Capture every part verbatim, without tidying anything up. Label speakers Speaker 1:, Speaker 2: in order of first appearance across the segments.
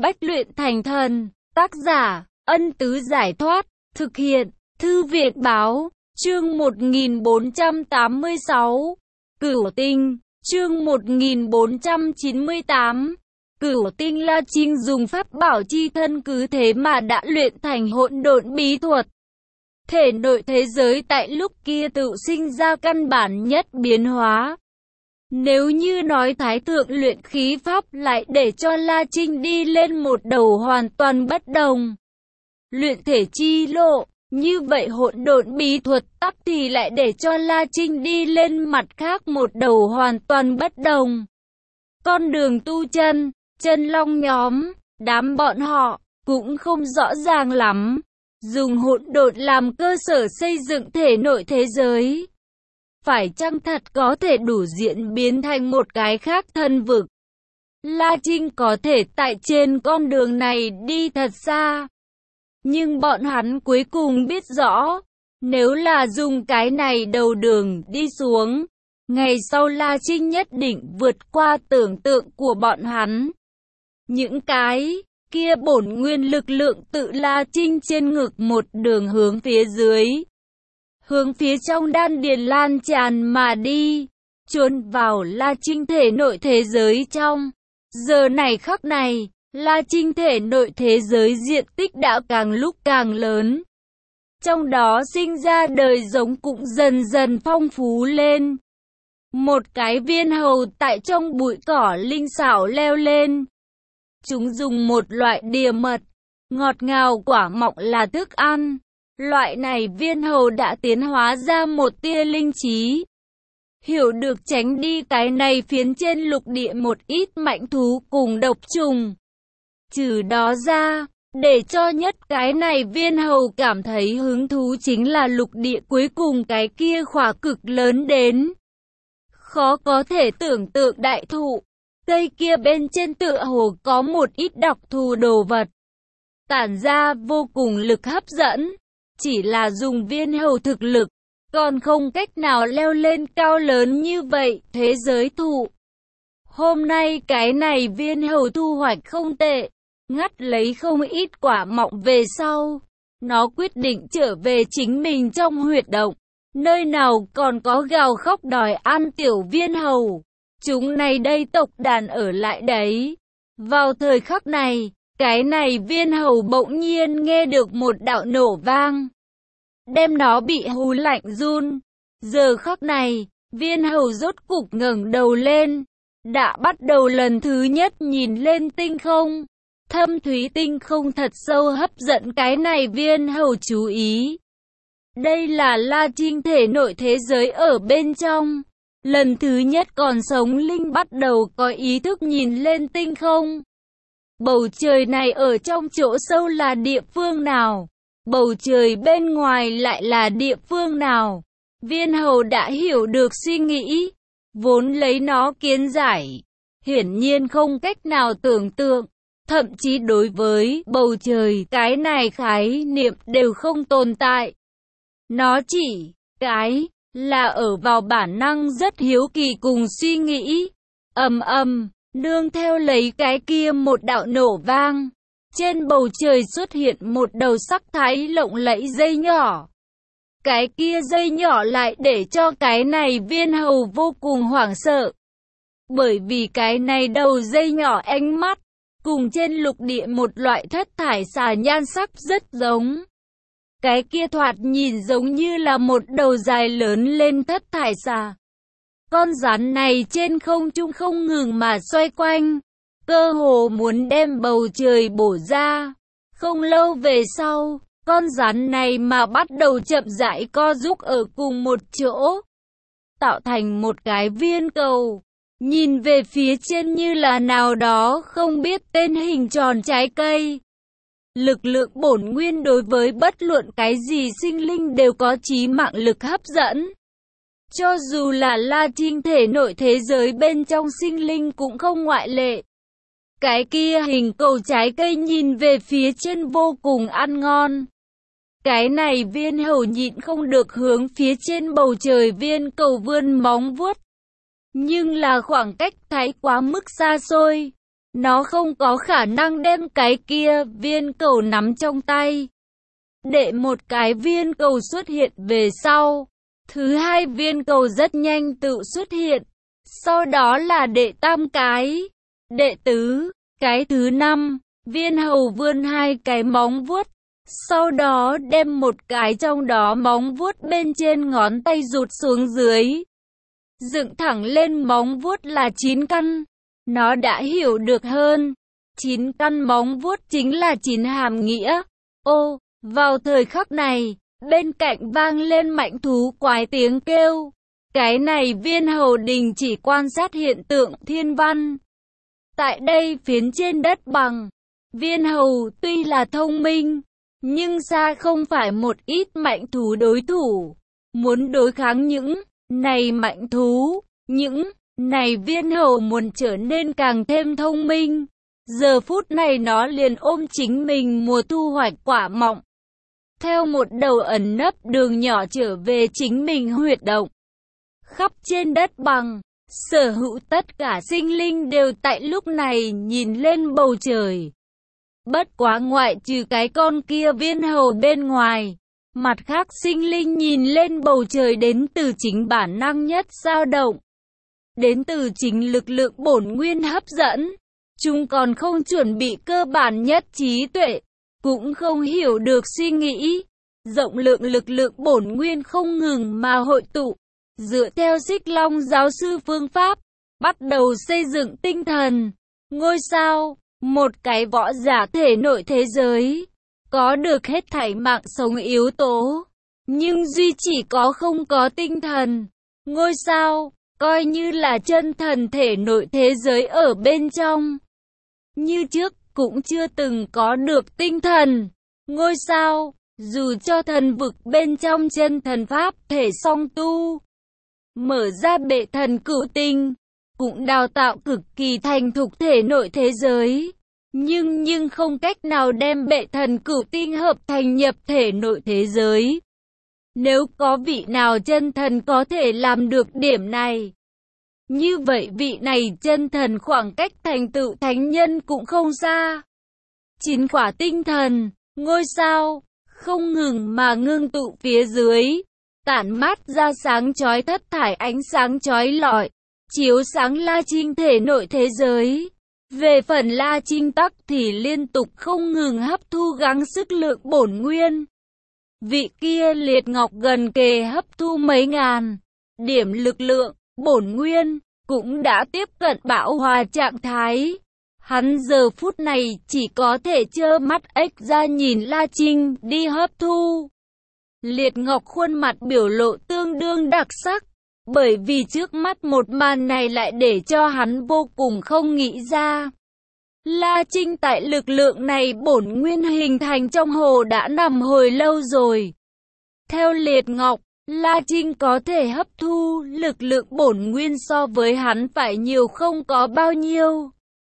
Speaker 1: bách luyện thành thần. Tác giả, Ân Tứ Giải Thoát. Thực hiện, Thư viện Báo. Chương một nghìn bốn trăm tám mươi sáu. Cửu Tinh. Chương một nghìn bốn trăm chín mươi tám. Cửu Tinh. La Trinh dùng pháp bảo chi thân cứ thế mà đã luyện thành hỗn độn bí thuật. Thể nội thế giới tại lúc kia tự sinh ra căn bản nhất biến hóa. Nếu như nói Thái Thượng luyện khí pháp lại để cho La Trinh đi lên một đầu hoàn toàn bất đồng. Luyện thể chi lộ, như vậy hỗn độn bí thuật tắc thì lại để cho La Trinh đi lên mặt khác một đầu hoàn toàn bất đồng. Con đường tu chân, chân long nhóm, đám bọn họ, cũng không rõ ràng lắm. Dùng hỗn độn làm cơ sở xây dựng thể nội thế giới. Phải chăng thật có thể đủ diễn biến thành một cái khác thân vực? La Trinh có thể tại trên con đường này đi thật xa. Nhưng bọn hắn cuối cùng biết rõ, nếu là dùng cái này đầu đường đi xuống, ngày sau La Trinh nhất định vượt qua tưởng tượng của bọn hắn. Những cái kia bổn nguyên lực lượng tự La Trinh trên ngực một đường hướng phía dưới. Hướng phía trong đan điền lan tràn mà đi, chôn vào La Trinh thể nội thế giới trong. Giờ này khắc này, La Trinh thể nội thế giới diện tích đã càng lúc càng lớn. Trong đó sinh ra đời giống cũng dần dần phong phú lên. Một cái viên hầu tại trong bụi cỏ linh xảo leo lên. Chúng dùng một loại đìa mật, ngọt ngào quả mọng là thức ăn. Loại này viên hầu đã tiến hóa ra một tia linh trí. Hiểu được tránh đi cái này phiến trên lục địa một ít mạnh thú cùng độc trùng. Trừ đó ra, để cho nhất cái này viên hầu cảm thấy hứng thú chính là lục địa cuối cùng cái kia khỏa cực lớn đến. Khó có thể tưởng tượng đại thụ, cây kia bên trên tựa hồ có một ít đặc thù đồ vật. Tản ra vô cùng lực hấp dẫn, chỉ là dùng viên hầu thực lực, còn không cách nào leo lên cao lớn như vậy, thế giới thụ. Hôm nay cái này viên hầu thu hoạch không tệ, ngắt lấy không ít quả mọng về sau. Nó quyết định trở về chính mình trong huyệt động, nơi nào còn có gào khóc đòi ăn tiểu viên hầu. Chúng này đây tộc đàn ở lại đấy. Vào thời khắc này, cái này viên hầu bỗng nhiên nghe được một đạo nổ vang. Đem nó bị hù lạnh run. Giờ khắc này, viên hầu rốt cục ngẩng đầu lên. Đã bắt đầu lần thứ nhất nhìn lên tinh không. Thâm thúy tinh không thật sâu hấp dẫn cái này viên hầu chú ý. Đây là La Trinh thể nội thế giới ở bên trong. Lần thứ nhất còn sống linh bắt đầu có ý thức nhìn lên tinh không. Bầu trời này ở trong chỗ sâu là địa phương nào? Bầu trời bên ngoài lại là địa phương nào? Viên hầu đã hiểu được suy nghĩ, vốn lấy nó kiến giải, hiển nhiên không cách nào tưởng tượng, thậm chí đối với bầu trời cái này khái niệm đều không tồn tại. Nó chỉ cái là ở vào bản năng rất hiếu kỳ cùng suy nghĩ. Ầm ầm, nương theo lấy cái kia một đạo nổ vang. Trên bầu trời xuất hiện một đầu sắc thái lộng lẫy dây nhỏ. Cái kia dây nhỏ lại để cho cái này viên hầu vô cùng hoảng sợ. Bởi vì cái này đầu dây nhỏ ánh mắt, cùng trên lục địa một loại thất thải xà nhan sắc rất giống. Cái kia thoạt nhìn giống như là một đầu dài lớn lên thất thải xà. Con rắn này trên không trung không ngừng mà xoay quanh, cơ hồ muốn đem bầu trời bổ ra. Không lâu về sau, con rắn này mà bắt đầu chậm rãi co rúm ở cùng một chỗ, tạo thành một cái viên cầu. Nhìn về phía trên như là nào đó không biết tên hình tròn trái cây. Lực lượng bổn nguyên đối với bất luận cái gì sinh linh đều có chí mạng lực hấp dẫn. Cho dù là La Trinh thể nội thế giới bên trong sinh linh cũng không ngoại lệ. Cái kia hình cầu trái cây nhìn về phía trên vô cùng ăn ngon. Cái này viên hầu nhịn không được hướng phía trên bầu trời viên cầu vươn móng vuốt. Nhưng là khoảng cách thái quá mức xa xôi. Nó không có khả năng đem cái kia viên cầu nắm trong tay. Đệ một cái viên cầu xuất hiện về sau. Thứ hai viên cầu rất nhanh tự xuất hiện. Sau đó là đệ tam cái. Đệ tứ, cái thứ năm. Viên hầu vươn hai cái móng vuốt. Sau đó đem một cái trong đó móng vuốt bên trên ngón tay rụt xuống dưới. Dựng thẳng lên móng vuốt là chín căn. Nó đã hiểu được hơn. Chín căn móng vuốt chính là chín hàm nghĩa. Ô, vào thời khắc này, bên cạnh vang lên mạnh thú quái tiếng kêu. Cái này viên hầu đình chỉ quan sát hiện tượng thiên văn. Tại đây phiến trên đất bằng, viên hầu tuy là thông minh, nhưng xa không phải một ít mạnh thú đối thủ. Muốn đối kháng những này mạnh thú, những này viên hầu muốn trở nên càng thêm thông minh. Giờ phút này nó liền ôm chính mình mùa thu hoạch quả mọng. Theo một đầu ẩn nấp đường nhỏ trở về chính mình huyệt động. Khắp trên đất bằng, sở hữu tất cả sinh linh đều tại lúc này nhìn lên bầu trời. Bất quá ngoại trừ cái con kia viên hầu bên ngoài, mặt khác sinh linh nhìn lên bầu trời đến từ chính bản năng nhất dao động. Đến từ chính lực lượng bổn nguyên hấp dẫn. Chúng còn không chuẩn bị cơ bản nhất trí tuệ, cũng không hiểu được suy nghĩ. Rộng lượng lực lượng bổn nguyên không ngừng mà hội tụ. Dựa theo Xích Long giáo sư phương pháp, bắt đầu xây dựng tinh thần, ngôi sao, một cái võ giả thể nội thế giới, có được hết thảy mạng sống yếu tố, nhưng duy chỉ có không có tinh thần, ngôi sao, coi như là chân thần thể nội thế giới ở bên trong. Như trước, cũng chưa từng có được tinh thần, ngôi sao, dù cho thần vực bên trong chân thần pháp thể song tu. Mở ra bệ thần cửu tinh, cũng đào tạo cực kỳ thành thục thể nội thế giới, nhưng nhưng không cách nào đem bệ thần cửu tinh hợp thành nhập thể nội thế giới. Nếu có vị nào chân thần có thể làm được điểm này, như vậy vị này chân thần khoảng cách thành tựu thánh nhân cũng không xa. Chín quả tinh thần, ngôi sao, không ngừng mà ngưng tụ phía dưới, tản mát ra sáng chói thất thải ánh sáng chói lọi, chiếu sáng La Trinh thể nội thế giới. Về phần La Trinh tắc thì liên tục không ngừng hấp thu gắng sức lượng bổn nguyên. Vị kia liệt ngọc gần kề hấp thu mấy ngàn điểm lực lượng bổn nguyên, cũng đã tiếp cận bão hòa trạng thái. Hắn giờ phút này chỉ có thể trơ mắt ếch ra nhìn La Trinh đi hấp thu. Liệt Ngọc khuôn mặt biểu lộ tương đương đặc sắc, bởi vì trước mắt một màn này lại để cho hắn vô cùng không nghĩ ra. La Trinh tại lực lượng này bổn nguyên hình thành trong hồ đã nằm hồi lâu rồi. Theo Liệt Ngọc, La Trinh có thể hấp thu lực lượng bổn nguyên so với hắn phải nhiều không có bao nhiêu.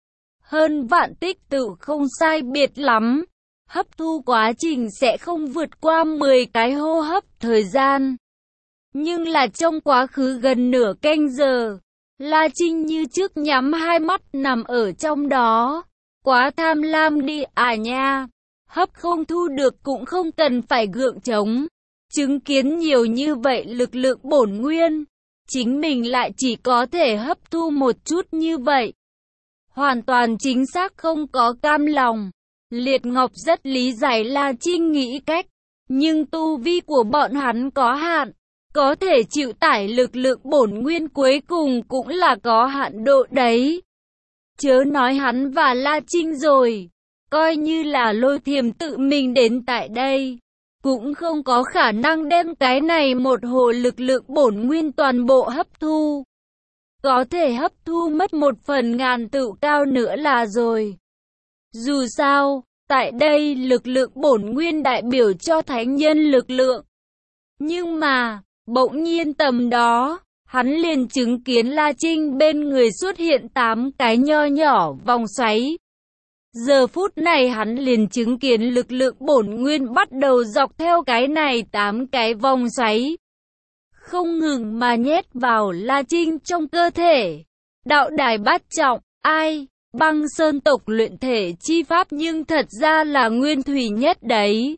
Speaker 1: Hơn vạn tích tự không sai biệt lắm. Hấp thu quá trình sẽ không vượt qua mười cái hô hấp thời gian. Nhưng là trong quá khứ gần nửa canh giờ, La Trinh như trước nhắm hai mắt nằm ở trong đó. Quá tham lam đi à nha. Hấp không thu được cũng không cần phải gượng chống. Chứng kiến nhiều như vậy lực lượng bổn nguyên, chính mình lại chỉ có thể hấp thu một chút như vậy. Hoàn toàn chính xác không có cam lòng. Liệt Ngọc rất lý giải La Trinh nghĩ cách, nhưng tu vi của bọn hắn có hạn, có thể chịu tải lực lượng bổn nguyên cuối cùng cũng là có hạn độ đấy. Chớ nói hắn và La Trinh rồi, coi như là Lôi Thiềm tự mình đến tại đây, cũng không có khả năng đem cái này một hồ lực lượng bổn nguyên toàn bộ hấp thu. Có thể hấp thu mất một phần ngàn tự cao nữa là rồi. Dù sao, tại đây lực lượng bổn nguyên đại biểu cho thánh nhân lực lượng. Nhưng mà, bỗng nhiên tầm đó, hắn liền chứng kiến La Trinh bên người xuất hiện tám cái nho nhỏ vòng xoáy. Giờ phút này hắn liền chứng kiến lực lượng bổn nguyên bắt đầu dọc theo cái này tám cái vòng xoáy. Không ngừng mà nhét vào La Trinh trong cơ thể. Đạo đài bát trọng, ai? Băng Sơn tộc luyện thể chi pháp nhưng thật ra là nguyên thủy nhất đấy.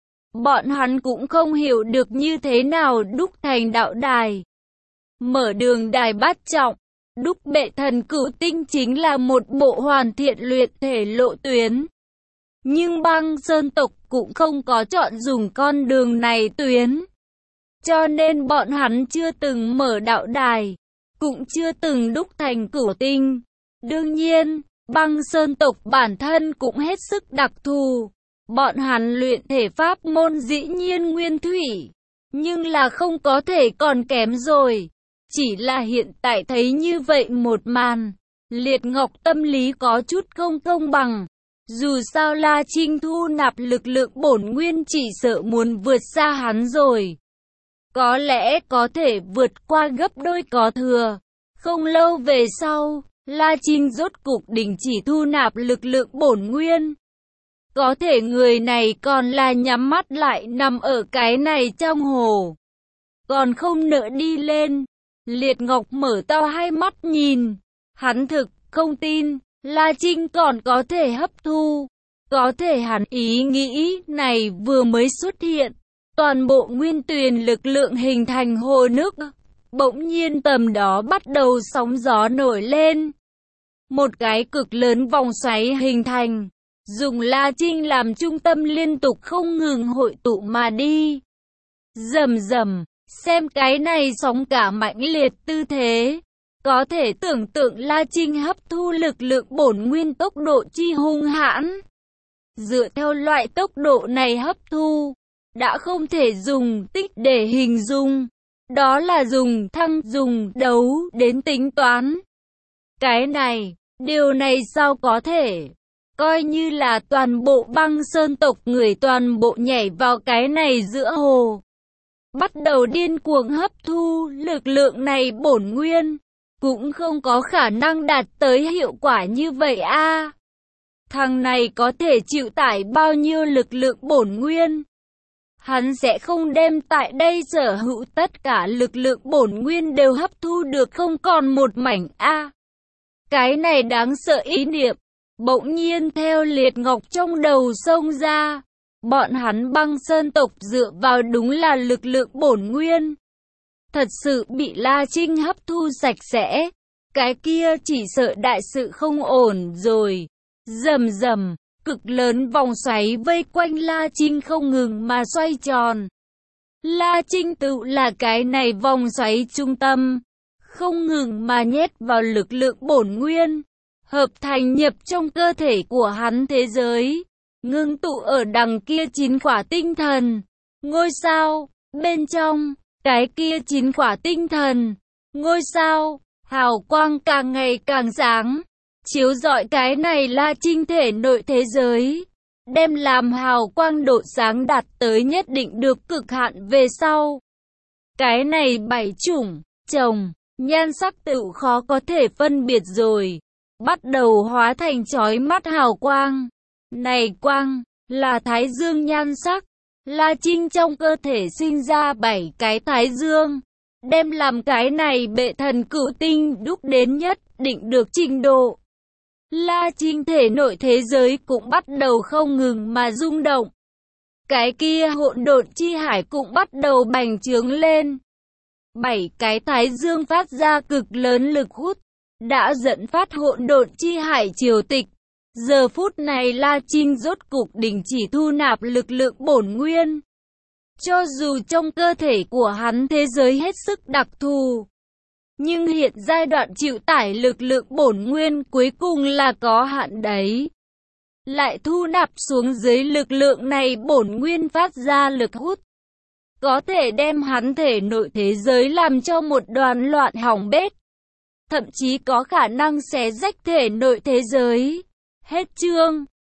Speaker 1: Bọn hắn cũng không hiểu được như thế nào đúc thành đạo đài. Mở đường đài bát trọng, đúc bệ thần cửu tinh chính là một bộ hoàn thiện luyện thể lộ tuyến. Nhưng Băng Sơn tộc cũng không có chọn dùng con đường này tuyến. Cho nên bọn hắn chưa từng mở đạo đài, cũng chưa từng đúc thành cửu tinh. Đương nhiên, Băng Sơn tộc bản thân cũng hết sức đặc thù. Bọn hắn luyện thể pháp môn dĩ nhiên nguyên thủy, nhưng là không có thể còn kém rồi. Chỉ là hiện tại thấy như vậy một màn, Liệt Ngọc tâm lý có chút không công bằng. Dù sao La Trinh thu nạp lực lượng bổn nguyên chỉ sợ muốn vượt xa hắn rồi. Có lẽ có thể vượt qua gấp đôi có thừa. Không lâu về sau, La Trinh rốt cục đình chỉ thu nạp lực lượng bổn nguyên. Có thể người này còn là nhắm mắt lại nằm ở cái này trong hồ, còn không nỡ đi lên. Liệt Ngọc mở to hai mắt nhìn, hắn thực không tin La Trinh còn có thể hấp thu. Có thể hắn ý nghĩ này vừa mới xuất hiện, toàn bộ nguyên tuyền lực lượng hình thành hồ nước, bỗng nhiên tầm đó bắt đầu sóng gió nổi lên. Một cái cực lớn vòng xoáy hình thành, dùng La Trinh làm trung tâm liên tục không ngừng hội tụ mà đi. Rầm rầm, xem cái này sóng cả mãnh liệt tư thế. Có thể tưởng tượng La Trinh hấp thu lực lượng bổn nguyên tốc độ chi hung hãn. Dựa theo loại tốc độ này hấp thu, đã không thể dùng tích để hình dung. Đó là dùng thăng dùng đấu đến tính toán. Cái này, điều này sao có thể? Coi như là toàn bộ Băng Sơn tộc người toàn bộ nhảy vào cái này giữa hồ, bắt đầu điên cuồng hấp thu lực lượng này bổn nguyên, cũng không có khả năng đạt tới hiệu quả như vậy a. À, thằng này có thể chịu tải bao nhiêu lực lượng bổn nguyên? Hắn sẽ không đem tại đây sở hữu tất cả lực lượng bổn nguyên đều hấp thu được không còn một mảnh a. À, cái này đáng sợ ý niệm bỗng nhiên theo Liệt Ngọc trong đầu xông ra. Bọn hắn Băng Sơn tộc dựa vào đúng là lực lượng bổn nguyên, thật sự bị La Trinh hấp thu sạch sẽ. Cái kia chỉ sợ đại sự không ổn rồi. Rầm rầm, cực lớn vòng xoáy vây quanh La Trinh không ngừng mà xoay tròn. La Trinh tự là cái này vòng xoáy trung tâm, không ngừng mà nhét vào lực lượng bổn nguyên, hợp thành nhập trong cơ thể của hắn thế giới, ngưng tụ ở đằng kia chín quả tinh thần ngôi sao bên trong. Cái kia chín quả tinh thần ngôi sao hào quang càng ngày càng sáng, chiếu rọi cái này La Trinh thể nội thế giới, đem làm hào quang độ sáng đạt tới nhất định được cực hạn về sau. Cái này bảy chủng chồng nhan sắc tự khó có thể phân biệt rồi, bắt đầu hóa thành chói mắt hào quang. Này quang là thái dương nhan sắc. La Trinh trong cơ thể sinh ra bảy cái thái dương, đem làm cái này bệ thần cửu tinh đúc đến nhất định được trình độ. La Trinh thể nội thế giới cũng bắt đầu không ngừng mà rung động. Cái kia hỗn độn chi hải cũng bắt đầu bành trướng lên. Bảy cái thái dương phát ra cực lớn lực hút, đã dẫn phát hỗn độn chi hải triều tịch. Giờ phút này La Trinh rốt cục đình chỉ thu nạp lực lượng bổn nguyên. Cho dù trong cơ thể của hắn thế giới hết sức đặc thù, nhưng hiện giai đoạn chịu tải lực lượng bổn nguyên cuối cùng là có hạn đấy. Lại thu nạp xuống dưới lực lượng này bổn nguyên phát ra lực hút, có thể đem hắn thể nội thế giới làm cho một đoàn loạn hỏng bét. Thậm chí có khả năng xé rách thể nội thế giới. Hết chương.